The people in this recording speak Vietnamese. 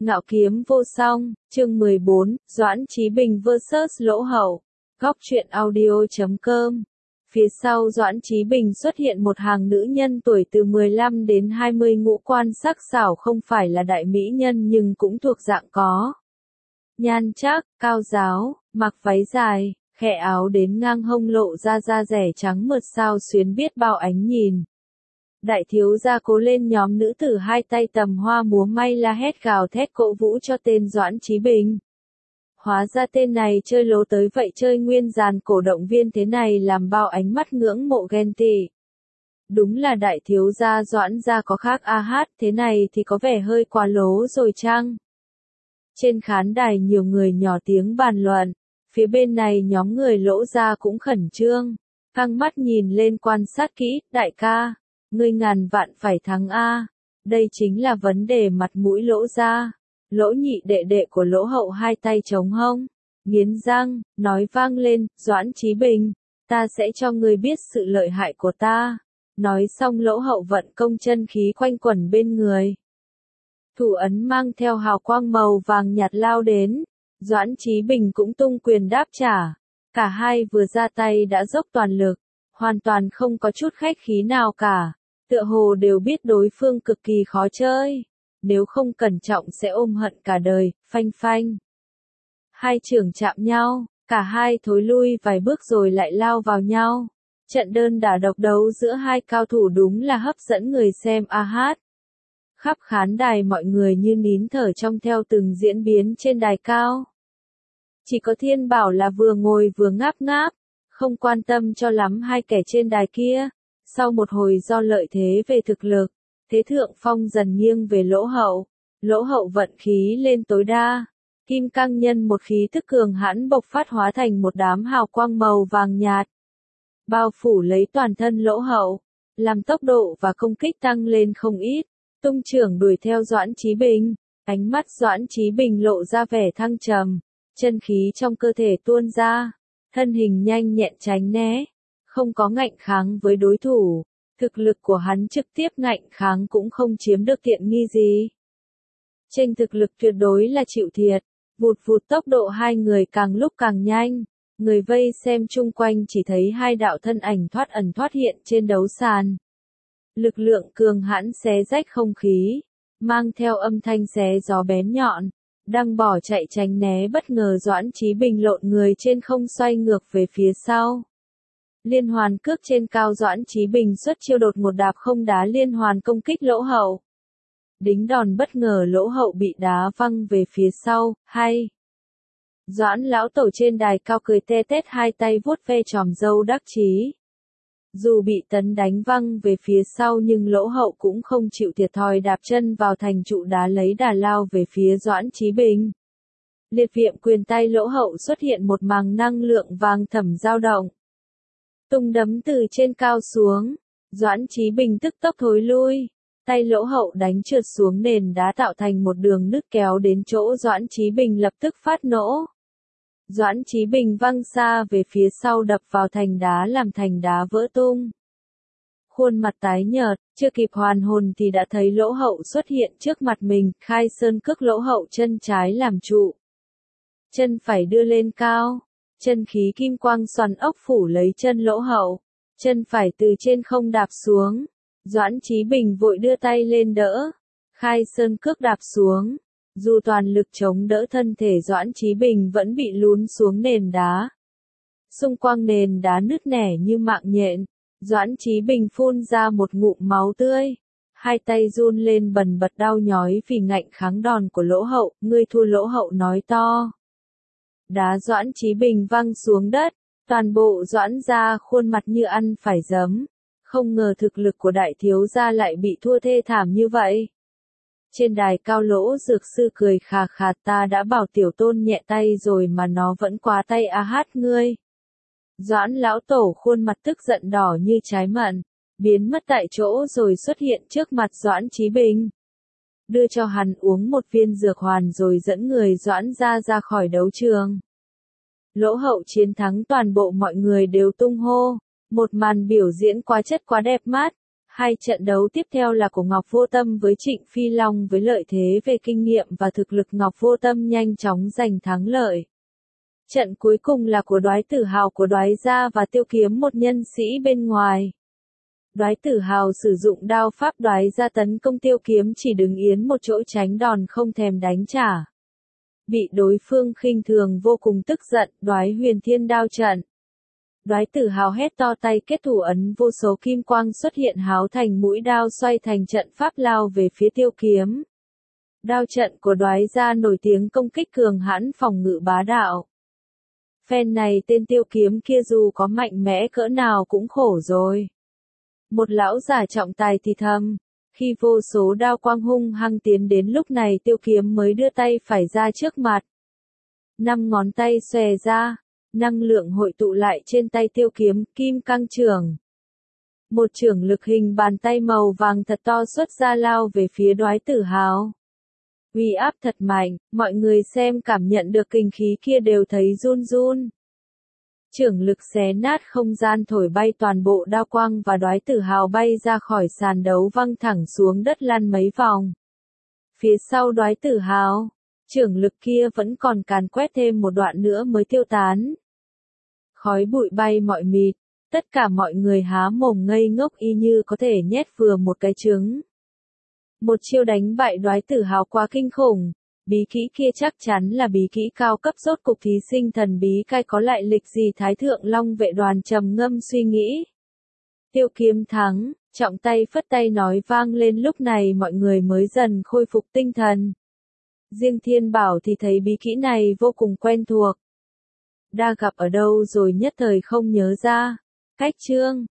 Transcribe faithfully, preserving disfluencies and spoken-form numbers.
Ngạo kiếm vô song, chương mười bốn, Doãn Chí Bình versus Lỗ Hậu. Góc truyện audio chấm com. Phía sau Doãn Chí Bình xuất hiện một hàng nữ nhân tuổi từ mười lăm đến hai mươi, ngũ quan sắc sảo, không phải là đại mỹ nhân nhưng cũng thuộc dạng có nhan chắc, cao giáo, mặc váy dài, khẽ áo đến ngang hông, lộ ra da rẻ trắng mượt sao xuyến biết bao ánh nhìn. Đại thiếu gia cố lên, nhóm nữ tử hai tay tầm hoa múa may la hét gào thét cổ vũ cho tên Doãn Chí Bình. Hóa ra tên này chơi lố tới vậy, chơi nguyên dàn cổ động viên thế này làm bao ánh mắt ngưỡng mộ ghen tị. Đúng là đại thiếu gia Doãn gia có khác a hát, thế này thì có vẻ hơi quá lố rồi chăng? Trên khán đài nhiều người nhỏ tiếng bàn luận, phía bên này nhóm người Lỗ gia cũng khẩn trương, căng mắt nhìn lên quan sát kỹ. Đại ca, ngươi ngàn vạn phải thắng a. Đây chính là vấn đề mặt mũi Lỗ gia. Lỗ nhị đệ đệ của Lỗ Hậu hai tay chống hông, nghiến răng, nói vang lên, Doãn Chí Bình, ta sẽ cho ngươi biết sự lợi hại của ta. Nói xong Lỗ Hậu vận công, chân khí quanh quẩn bên người. Thủ ấn mang theo hào quang màu vàng nhạt lao đến, Doãn Chí Bình cũng tung quyền đáp trả. Cả hai vừa ra tay đã dốc toàn lực, hoàn toàn không có chút khách khí nào cả, tựa hồ đều biết đối phương cực kỳ khó chơi. Nếu không cẩn trọng sẽ ôm hận cả đời. Phanh phanh. Hai trưởng chạm nhau, cả hai thối lui vài bước rồi lại lao vào nhau. Trận đơn đả độc đấu giữa hai cao thủ đúng là hấp dẫn người xem a hát. Khắp khán đài mọi người như nín thở trong theo từng diễn biến trên đài cao. Chỉ có Thiên Bảo là vừa ngồi vừa ngáp ngáp, không quan tâm cho lắm hai kẻ trên đài kia. Sau một hồi do lợi thế về thực lực, thế thượng phong dần nghiêng về Lỗ Hậu. Lỗ Hậu vận khí lên tối đa, kim cang nhân một khí tức cường hãn bộc phát, hóa thành một đám hào quang màu vàng nhạt, bao phủ lấy toàn thân Lỗ Hậu, làm tốc độ và công kích tăng lên không ít. Tung trưởng đuổi theo Doãn Chí Bình, ánh mắt Doãn Chí Bình lộ ra vẻ thăng trầm, chân khí trong cơ thể tuôn ra, thân hình nhanh nhẹn tránh né, không có ngạnh kháng với đối thủ. Thực lực của hắn trực tiếp ngạnh kháng cũng không chiếm được tiện nghi gì. Chênh thực lực tuyệt đối là chịu thiệt, vụt vụt tốc độ hai người càng lúc càng nhanh. Người vây xem chung quanh chỉ thấy hai đạo thân ảnh thoát ẩn thoát hiện trên đấu sàn. Lực lượng cường hãn xé rách không khí, mang theo âm thanh xé gió bén nhọn, đang bỏ chạy tránh né. Bất ngờ Doãn Chí Bình lộn người trên không xoay ngược về phía sau. Liên hoàn cước trên cao, Doãn Chí Bình xuất chiêu đột một đạp không đá liên hoàn công kích Lỗ Hậu. Đính đòn bất ngờ, Lỗ Hậu bị đá văng về phía sau. Hay. Doãn lão tổ trên đài cao cười te tét, hai tay vuốt ve chòm râu đắc chí. Dù bị tấn đánh văng về phía sau nhưng Lỗ Hậu cũng không chịu thiệt thòi, đạp chân vào thành trụ đá lấy đà lao về phía Doãn Chí Bình. Liệt việm quyền tay Lỗ Hậu xuất hiện một màng năng lượng vàng thẫm dao động. Tung đấm từ trên cao xuống, Doãn Chí Bình tức tốc thối lui, tay Lỗ Hậu đánh trượt xuống nền đá tạo thành một đường nứt kéo đến chỗ Doãn Chí Bình lập tức phát nổ. Doãn Chí Bình văng xa về phía sau, đập vào thành đá làm thành đá vỡ tung. Khuôn mặt tái nhợt, chưa kịp hoàn hồn thì đã thấy Lỗ Hậu xuất hiện trước mặt mình. Khai sơn cước, Lỗ Hậu chân trái làm trụ, chân phải đưa lên cao. Chân khí kim quang xoắn ốc phủ lấy chân Lỗ Hậu, chân phải từ trên không đạp xuống. Doãn Chí Bình vội đưa tay lên đỡ, khai sơn cước đạp xuống. Dù toàn lực chống đỡ, thân thể Doãn Chí Bình vẫn bị lún xuống nền đá. Xung quanh nền đá nứt nẻ như mạng nhện, Doãn Chí Bình phun ra một ngụm máu tươi. Hai tay run lên bần bật đau nhói vì ngạnh kháng đòn của Lỗ Hậu. Ngươi thua, Lỗ Hậu nói to. Đá Doãn Chí Bình văng xuống đất, toàn bộ Doãn gia khuôn mặt như ăn phải giấm. Không ngờ thực lực của đại thiếu gia lại bị thua thê thảm như vậy. Trên đài cao, Lỗ dược sư cười khà khà, ta đã bảo tiểu tôn nhẹ tay rồi mà nó vẫn quá tay a hát ngươi. Doãn lão tổ khuôn mặt tức giận đỏ như trái mận, biến mất tại chỗ rồi xuất hiện trước mặt Doãn Chí Bình. Đưa cho hắn uống một viên dược hoàn rồi dẫn người Doãn gia ra khỏi đấu trường. Lỗ Hậu chiến thắng, toàn bộ mọi người đều tung hô. Một màn biểu diễn quá chất quá đẹp mắt. Hai trận đấu tiếp theo là của Ngọc Vô Tâm với Trịnh Phi Long, với lợi thế về kinh nghiệm và thực lực Ngọc Vô Tâm nhanh chóng giành thắng lợi. Trận cuối cùng là của Đoái Tử Hào của Đoái Gia và Tiêu Kiếm, một nhân sĩ bên ngoài. Đoái Tử Hào sử dụng đao pháp Đoái Gia tấn công Tiêu Kiếm, chỉ đứng yên một chỗ tránh đòn không thèm đánh trả. Bị đối phương khinh thường vô cùng tức giận, Đoái Huyền Thiên đao trận. Đoái Tử Hào hét to, tay kết thủ ấn, vô số kim quang xuất hiện háo thành mũi đao xoay thành trận pháp lao về phía Tiêu Kiếm. Đao trận của Đoái Gia nổi tiếng công kích cường hãn, phòng ngự bá đạo. Phen này tên Tiêu Kiếm kia dù có mạnh mẽ cỡ nào cũng khổ rồi. Một lão giả trọng tài thì thầm, khi vô số đao quang hung hăng tiến đến, lúc này Tiêu Kiếm mới đưa tay phải ra trước mặt. Năm ngón tay xòe ra, năng lượng hội tụ lại trên tay Tiêu Kiếm, kim cang chưởng. Một chưởng lực hình bàn tay màu vàng thật to xuất ra lao về phía Đoái Tử Hào. Uy áp thật mạnh, mọi người xem cảm nhận được kinh khí kia đều thấy run run. Chưởng lực xé nát không gian, thổi bay toàn bộ đao quang và Đoái Tử Hào bay ra khỏi sàn đấu, văng thẳng xuống đất lăn mấy vòng. Phía sau Đoái Tử Hào, chưởng lực kia vẫn còn càn quét thêm một đoạn nữa mới tiêu tán. Khói bụi bay mọi mịt, tất cả mọi người há mồm ngây ngốc y như có thể nhét vừa một cái trứng. Một chiêu đánh bại Đoái Tử Hào quá kinh khủng, bí kỹ kia chắc chắn là bí kỹ cao cấp, rốt cục thí sinh thần bí cai có lại lịch gì? Thái Thượng Long Vệ Đoàn trầm ngâm suy nghĩ. Tiêu Kiếm thắng, trọng tay phất tay nói vang lên, lúc này mọi người mới dần khôi phục tinh thần. Riêng Thiên Bảo thì thấy bí kỹ này vô cùng quen thuộc. Đã gặp ở đâu rồi nhất thời không nhớ ra. Cách chương